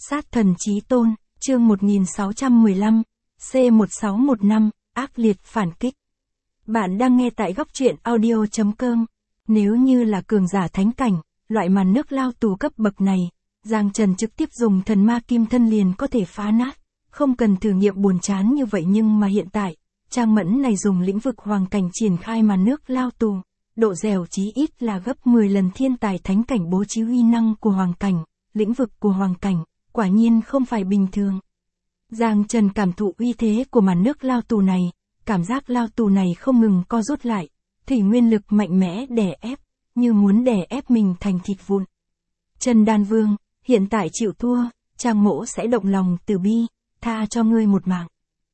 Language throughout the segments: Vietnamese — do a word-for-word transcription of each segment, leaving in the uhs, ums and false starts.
Sát thần chí tôn, chương một nghìn sáu trăm mười lăm, C một sáu một năm, ác liệt phản kích. Bạn đang nghe tại góc truyện audio chấm com. Nếu như là cường giả thánh cảnh, loại màn nước lao tù cấp bậc này, Giang Trần trực tiếp dùng thần ma kim thân liền có thể phá nát, không cần thử nghiệm buồn chán như vậy, nhưng mà hiện tại, Trang Mẫn này dùng lĩnh vực hoàng cảnh triển khai màn nước lao tù, độ dẻo chí ít là gấp mười lần thiên tài thánh cảnh bố trí uy năng của hoàng cảnh, lĩnh vực của hoàng cảnh, quả nhiên không phải bình thường. Giang Trần cảm thụ uy thế của màn nước lao tù này, cảm giác lao tù này không ngừng co rút lại, thủy nguyên lực mạnh mẽ đè ép, như muốn đè ép mình thành thịt vụn. Trần Đan Vương, hiện tại chịu thua, Trang Mỗ sẽ động lòng từ bi, tha cho ngươi một mạng.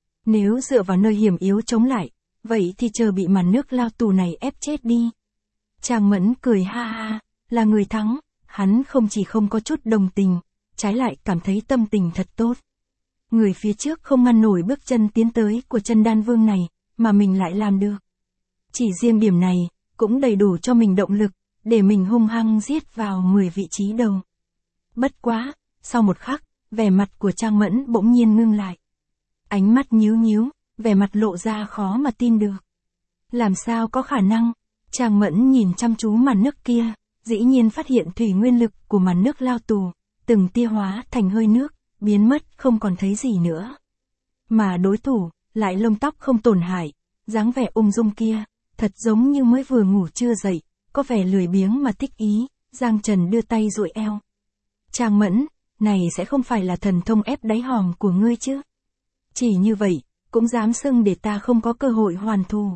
Nếu dựa vào nơi hiểm yếu chống lại, vậy thì chờ bị màn nước lao tù này ép chết đi. Trang Mẫn cười ha ha, là người thắng, hắn không chỉ không có chút đồng tình, trái lại cảm thấy tâm tình thật tốt. Người phía trước không ngăn nổi bước chân tiến tới của Trần Đan Vương này, mà mình lại làm được. Chỉ riêng điểm này, cũng đầy đủ cho mình động lực, để mình hung hăng giết vào mười vị trí đầu. Bất quá, sau một khắc, vẻ mặt của Trang Mẫn bỗng nhiên ngưng lại. Ánh mắt nhíu nhíu, vẻ mặt lộ ra khó mà tin được. Làm sao có khả năng? Trang Mẫn nhìn chăm chú màn nước kia, dĩ nhiên phát hiện thủy nguyên lực của màn nước lao tù, từng tia hóa thành hơi nước, biến mất không còn thấy gì nữa. Mà đối thủ, lại lông tóc không tổn hại, dáng vẻ ung dung kia, thật giống như mới vừa ngủ chưa dậy, có vẻ lười biếng mà thích ý. Giang Trần đưa tay duỗi eo. Trang Mẫn, này sẽ không phải là thần thông ép đáy hòm của ngươi chứ? Chỉ như vậy, cũng dám xưng để ta không có cơ hội hoàn thù.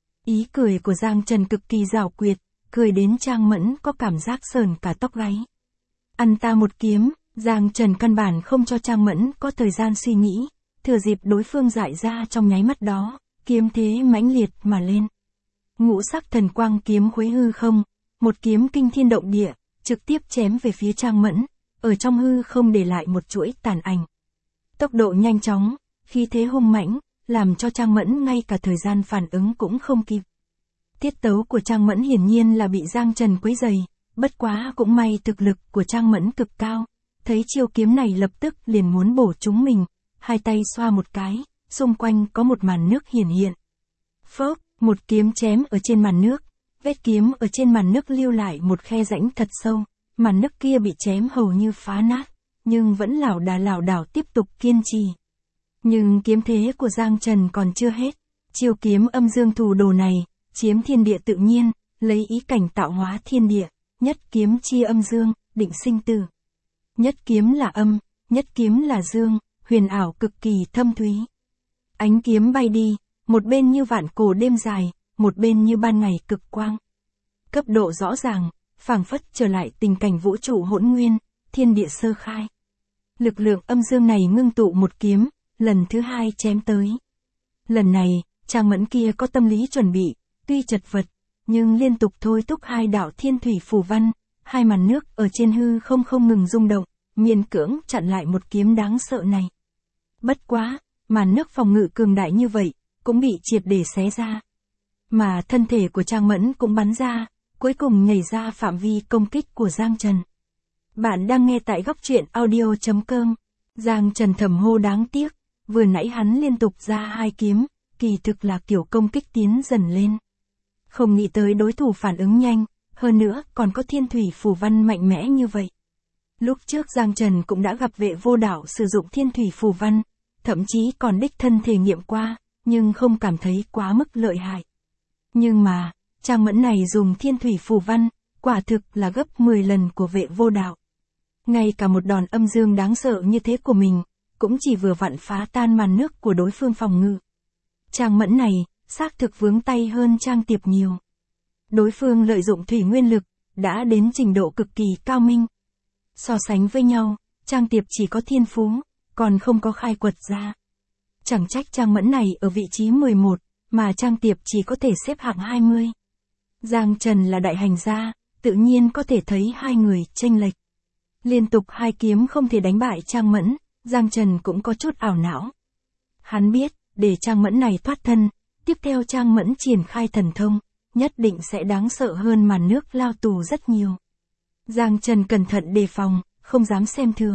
Ý cười của Giang Trần cực kỳ giảo quyệt, cười đến Trang Mẫn có cảm giác sờn cả tóc gáy. Ăn ta một kiếm, Giang Trần căn bản không cho Trang Mẫn có thời gian suy nghĩ, thừa dịp đối phương giải ra trong nháy mắt đó, kiếm thế mãnh liệt mà lên. Ngũ sắc thần quang kiếm khuấy hư không, một kiếm kinh thiên động địa, trực tiếp chém về phía Trang Mẫn, ở trong hư không để lại một chuỗi tàn ảnh. Tốc độ nhanh chóng, khí thế hung mãnh, làm cho Trang Mẫn ngay cả thời gian phản ứng cũng không kịp. Tiết tấu của Trang Mẫn hiển nhiên là bị Giang Trần quấy rầy, bất quá cũng may thực lực của Trang Mẫn cực cao, thấy chiêu kiếm này lập tức liền muốn bổ trúng mình, hai tay xoa một cái, xung quanh có một màn nước hiển hiện. Phốc, một kiếm chém ở trên màn nước, vết kiếm ở trên màn nước lưu lại một khe rãnh thật sâu, màn nước kia bị chém hầu như phá nát, nhưng vẫn lảo đà lảo đảo tiếp tục kiên trì. Nhưng kiếm thế của Giang Trần còn chưa hết, chiêu kiếm âm dương thủ đồ này, chiếm thiên địa tự nhiên, lấy ý cảnh tạo hóa thiên địa, nhất kiếm chia âm dương, định sinh tử. Nhất kiếm là âm, nhất kiếm là dương, huyền ảo cực kỳ thâm thúy. Ánh kiếm bay đi, một bên như vạn cổ đêm dài, một bên như ban ngày cực quang. Cấp độ rõ ràng, phảng phất trở lại tình cảnh vũ trụ hỗn nguyên, thiên địa sơ khai. Lực lượng âm dương này ngưng tụ một kiếm, lần thứ hai chém tới. Lần này, Trang Mẫn kia có tâm lý chuẩn bị, tuy chật vật, nhưng liên tục thôi thúc hai đạo thiên thủy phù văn, hai màn nước ở trên hư không không ngừng rung động, miễn cưỡng chặn lại một kiếm đáng sợ này. Bất quá, màn nước phòng ngự cường đại như vậy, cũng bị triệt để xé ra. Mà thân thể của Trang Mẫn cũng bắn ra, cuối cùng nhảy ra phạm vi công kích của Giang Trần. Bạn đang nghe tại góc truyện audio chấm com. Giang Trần thầm hô đáng tiếc, vừa nãy hắn liên tục ra hai kiếm, kỳ thực là kiểu công kích tiến dần lên. Không nghĩ tới đối thủ phản ứng nhanh, hơn nữa còn có thiên thủy phù văn mạnh mẽ như vậy. Lúc trước Giang Trần cũng đã gặp Vệ Vô Đạo sử dụng thiên thủy phù văn, thậm chí còn đích thân thể nghiệm qua, nhưng không cảm thấy quá mức lợi hại. Nhưng mà, Trang Mẫn này dùng thiên thủy phù văn, quả thực là gấp mười lần của Vệ Vô Đạo. Ngay cả một đòn âm dương đáng sợ như thế của mình, cũng chỉ vừa vặn phá tan màn nước của đối phương phòng ngự. Trang Mẫn này, xác thực vướng tay hơn Trang Tiệp nhiều. Đối phương lợi dụng thủy nguyên lực, đã đến trình độ cực kỳ cao minh. So sánh với nhau, Trang Tiệp chỉ có thiên phú, còn không có khai quật ra. Chẳng trách Trang Mẫn này ở vị trí mười một, mà Trang Tiệp chỉ có thể xếp hạng hai mươi. Giang Trần là đại hành gia, tự nhiên có thể thấy hai người chênh lệch. Liên tục hai kiếm không thể đánh bại Trang Mẫn, Giang Trần cũng có chút ảo não. Hắn biết, để Trang Mẫn này thoát thân, tiếp theo Trang Mẫn triển khai thần thông, nhất định sẽ đáng sợ hơn màn nước lao tù rất nhiều. Giang Trần cẩn thận đề phòng, không dám xem thường.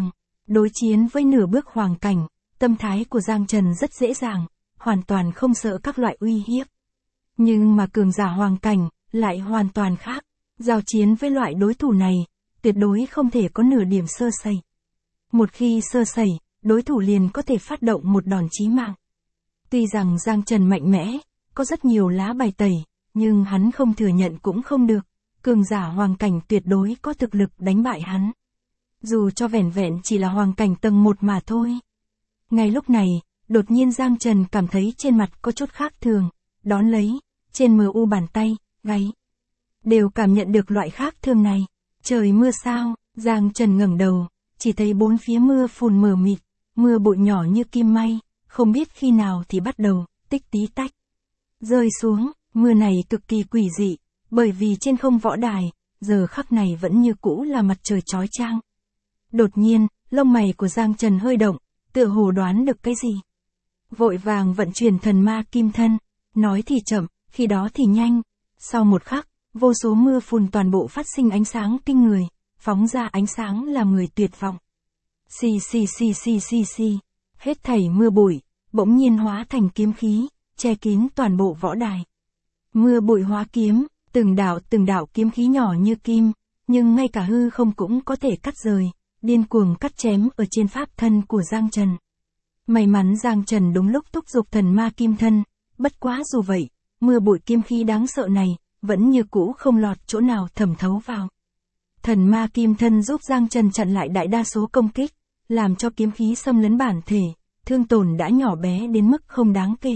Đối chiến với nửa bước hoàng cảnh, tâm thái của Giang Trần rất dễ dàng, hoàn toàn không sợ các loại uy hiếp. Nhưng mà cường giả hoàng cảnh, lại hoàn toàn khác. Giao chiến với loại đối thủ này, tuyệt đối không thể có nửa điểm sơ sẩy. Một khi sơ sẩy, đối thủ liền có thể phát động một đòn chí mạng. Tuy rằng Giang Trần mạnh mẽ, có rất nhiều lá bài tẩy, nhưng hắn không thừa nhận cũng không được. Cường giả hoàng cảnh tuyệt đối có thực lực đánh bại hắn. Dù cho vẻn vẹn chỉ là hoàng cảnh tầng một mà thôi. Ngay lúc này, đột nhiên Giang Trần cảm thấy trên mặt có chút khác thường, đón lấy, trên mờ u bàn tay, gáy. Đều cảm nhận được loại khác thường này. Trời mưa sao, Giang Trần ngẩng đầu, chỉ thấy bốn phía mưa phùn mờ mịt, mưa bụi nhỏ như kim may, không biết khi nào thì bắt đầu, tích tí tách. Rơi xuống, mưa này cực kỳ quỷ dị, bởi vì trên không võ đài, giờ khắc này vẫn như cũ là mặt trời chói chang. Đột nhiên, lông mày của Giang Trần hơi động, tựa hồ đoán được cái gì. Vội vàng vận chuyển thần ma kim thân, nói thì chậm, khi đó thì nhanh. Sau một khắc, vô số mưa phùn toàn bộ phát sinh ánh sáng kinh người, phóng ra ánh sáng làm người tuyệt vọng. Xì xì xì xì xì xì, hết thảy mưa bụi, bỗng nhiên hóa thành kiếm khí, che kín toàn bộ võ đài. Mưa bụi hóa kiếm, từng đạo từng đạo kiếm khí nhỏ như kim, nhưng ngay cả hư không cũng có thể cắt rời, điên cuồng cắt chém ở trên pháp thân của Giang Trần. May mắn Giang Trần đúng lúc thúc giục thần ma kim thân, bất quá dù vậy, mưa bụi kiếm khí đáng sợ này, vẫn như cũ không lọt chỗ nào thẩm thấu vào. Thần ma kim thân giúp Giang Trần chặn lại đại đa số công kích, làm cho kiếm khí xâm lấn bản thể, thương tổn đã nhỏ bé đến mức không đáng kể.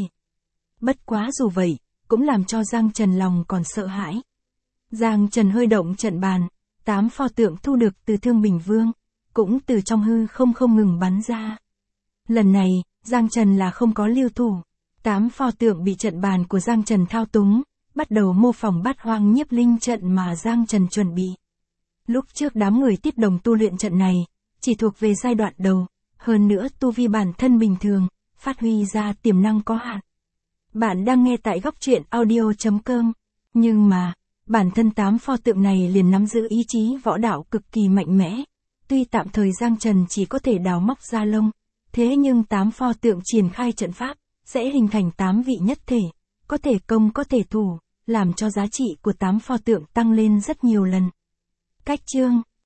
Bất quá dù vậy, cũng làm cho Giang Trần lòng còn sợ hãi. Giang Trần hơi động trận bàn, tám pho tượng thu được từ Thương Bình Vương, cũng từ trong hư không không ngừng bắn ra. Lần này, Giang Trần là không có lưu thủ, tám pho tượng bị trận bàn của Giang Trần thao túng, bắt đầu mô phỏng bát hoang nhiếp linh trận mà Giang Trần chuẩn bị. Lúc trước đám người Tiết Đồng tu luyện trận này, chỉ thuộc về giai đoạn đầu, hơn nữa tu vi bản thân bình thường, phát huy ra tiềm năng có hạn. Bạn đang nghe tại góc truyện audio chấm com, nhưng mà, bản thân tám pho tượng này liền nắm giữ ý chí võ đạo cực kỳ mạnh mẽ. Tuy tạm thời Giang Trần chỉ có thể đào móc ra lông, thế nhưng tám pho tượng triển khai trận pháp, sẽ hình thành tám vị nhất thể, có thể công có thể thủ, làm cho giá trị của tám pho tượng tăng lên rất nhiều lần. Cách chương